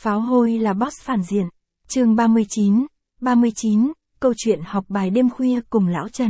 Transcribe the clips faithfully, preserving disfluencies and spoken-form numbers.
Pháo hôi là boss phản diện. Chương ba mươi chín, ba mươi chín, câu chuyện học bài đêm khuya cùng Lão Trần.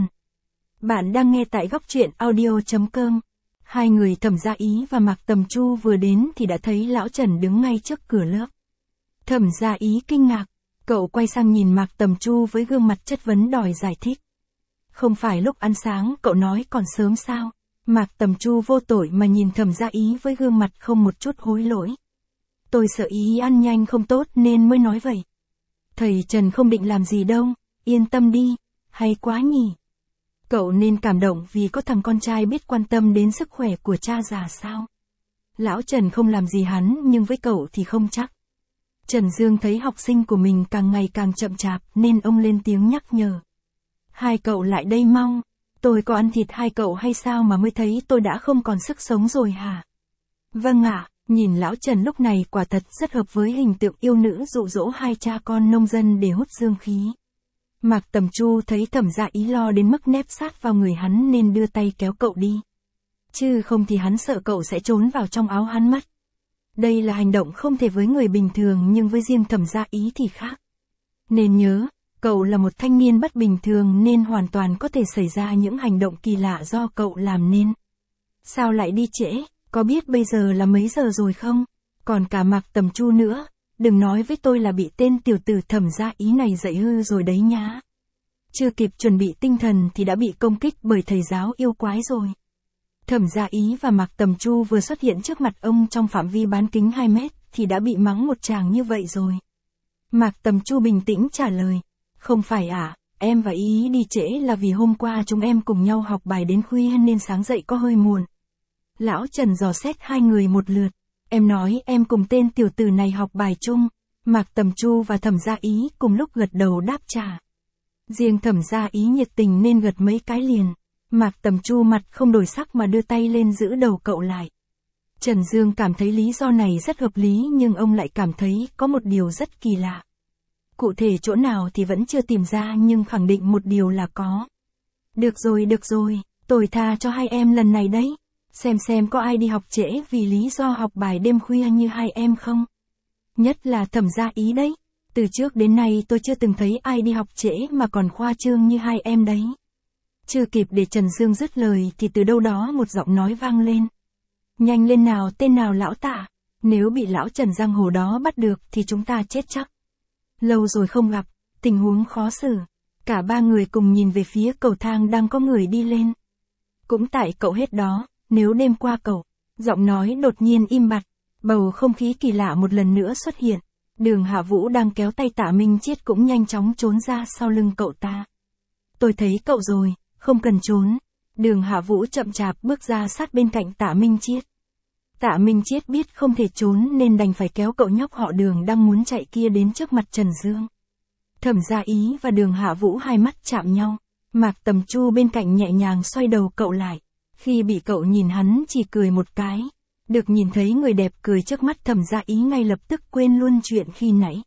Bạn đang nghe tại góc truyện audio chấm com. Hai người Thẩm Gia Ý và Mạc Tầm Chu vừa đến thì đã thấy Lão Trần đứng ngay trước cửa lớp. Thẩm Gia Ý kinh ngạc, cậu quay sang nhìn Mạc Tầm Chu với gương mặt chất vấn đòi giải thích. Không phải lúc ăn sáng cậu nói còn sớm sao? Mạc Tầm Chu vô tội mà nhìn Thẩm Gia Ý với gương mặt không một chút hối lỗi. Tôi sợ Ý ăn nhanh không tốt nên mới nói vậy. Thầy Trần không định làm gì đâu, yên tâm đi, hay quá nhỉ. Cậu nên cảm động vì có thằng con trai biết quan tâm đến sức khỏe của cha già sao. Lão Trần không làm gì hắn nhưng với cậu thì không chắc. Trần Dương thấy học sinh của mình càng ngày càng chậm chạp nên ông lên tiếng nhắc nhở. Hai cậu lại đây mau, tôi có ăn thịt hai cậu hay sao mà mới thấy tôi đã không còn sức sống rồi hả? Vâng ạ. Nhìn Lão Trần lúc này quả thật rất hợp với hình tượng yêu nữ dụ dỗ hai cha con nông dân để hút dương khí. Mạc Tầm Chu thấy Thẩm Gia Ý lo đến mức nép sát vào người hắn nên đưa tay kéo cậu đi. Chứ không thì hắn sợ cậu sẽ trốn vào trong áo hắn mất. Đây là hành động không thể với người bình thường nhưng với riêng Thẩm Gia Ý thì khác. Nên nhớ, cậu là một thanh niên bất bình thường nên hoàn toàn có thể xảy ra những hành động kỳ lạ do cậu làm nên. Sao lại đi trễ? Có biết bây giờ là mấy giờ rồi không? Còn cả Mạc Tầm Chu nữa, đừng nói với tôi là bị tên tiểu tử Thẩm Gia Ý này dạy hư rồi đấy nhá. Chưa kịp chuẩn bị tinh thần thì đã bị công kích bởi thầy giáo yêu quái rồi. Thẩm Gia Ý và Mạc Tầm Chu vừa xuất hiện trước mặt ông trong phạm vi bán kính hai mét thì đã bị mắng một tràng như vậy rồi. Mạc Tầm Chu bình tĩnh trả lời, không phải ạ, à, em và Ý đi trễ là vì hôm qua chúng em cùng nhau học bài đến khuya nên sáng dậy có hơi muộn. Lão Trần dò xét hai người một lượt. Em nói em cùng tên tiểu tử này học bài chung. Mạc Tầm Chu và Thẩm Gia Ý cùng lúc gật đầu đáp trả. Riêng Thẩm Gia Ý nhiệt tình nên gật mấy cái liền. Mạc Tầm Chu mặt không đổi sắc mà đưa tay lên giữ đầu cậu lại. Trần Dương cảm thấy lý do này rất hợp lý nhưng ông lại cảm thấy có một điều rất kỳ lạ. Cụ thể chỗ nào thì vẫn chưa tìm ra nhưng khẳng định một điều là có. Được rồi được rồi, tôi tha cho hai em lần này đấy. Xem xem có ai đi học trễ vì lý do học bài đêm khuya như hai em không? Nhất là Thẩm Gia Ý đấy. Từ trước đến nay tôi chưa từng thấy ai đi học trễ mà còn khoa trương như hai em đấy. Chưa kịp để Trần Dương dứt lời thì từ đâu đó một giọng nói vang lên. Nhanh lên nào, tên nào lão tạ. Nếu bị lão Trần giang hồ đó bắt được thì chúng ta chết chắc. Lâu rồi không gặp, tình huống khó xử. Cả ba người cùng nhìn về phía cầu thang đang có người đi lên. Cũng tại cậu hết đó. Nếu đêm qua cậu, giọng nói đột nhiên im bặt, bầu không khí kỳ lạ một lần nữa xuất hiện. Đường Hạ Vũ đang kéo tay Tạ Minh Chiết cũng nhanh chóng trốn ra sau lưng cậu ta. Tôi thấy cậu rồi, không cần trốn. Đường Hạ Vũ chậm chạp bước ra sát bên cạnh Tạ Minh Chiết. Tạ Minh Chiết biết không thể trốn nên đành phải kéo cậu nhóc họ Đường đang muốn chạy kia đến trước mặt Trần Dương. Thẩm Gia Ý và Đường Hạ Vũ hai mắt chạm nhau. Mạc Tầm Chu bên cạnh nhẹ nhàng xoay đầu cậu lại. Khi bị cậu nhìn hắn chỉ cười một cái. Được nhìn thấy người đẹp cười trước mắt Thẩm Gia Ý ngay lập tức quên luôn chuyện khi nãy.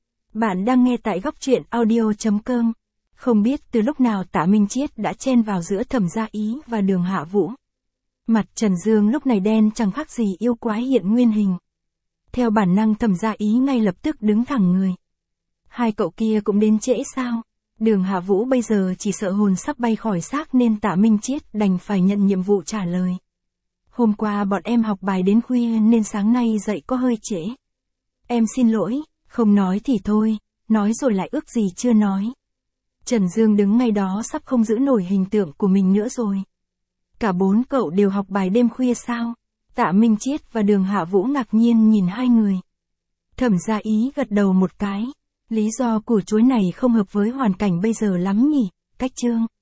Bạn đang nghe tại góc truyện audio chấm com. Không biết từ lúc nào Tạ Minh Chiết đã chen vào giữa Thẩm Gia Ý và Đường Hạ Vũ. Mặt Trần Dương lúc này đen chẳng khác gì yêu quái hiện nguyên hình. Theo bản năng Thẩm Gia Ý ngay lập tức đứng thẳng người. Hai cậu kia cũng đến trễ sao? Đường Hạ Vũ bây giờ chỉ sợ hồn sắp bay khỏi xác nên Tạ Minh Chiết đành phải nhận nhiệm vụ trả lời. Hôm qua bọn em học bài đến khuya nên sáng nay dậy có hơi trễ. Em xin lỗi, không nói thì thôi, nói rồi lại ước gì chưa nói. Trần Dương đứng ngay đó sắp không giữ nổi hình tượng của mình nữa rồi. Cả bốn cậu đều học bài đêm khuya sao? Tạ Minh Chiết và Đường Hạ Vũ ngạc nhiên nhìn hai người. Thẩm Gia Ý gật đầu một cái. Lý do của chuối này không hợp với hoàn cảnh bây giờ lắm nhỉ, cách chương.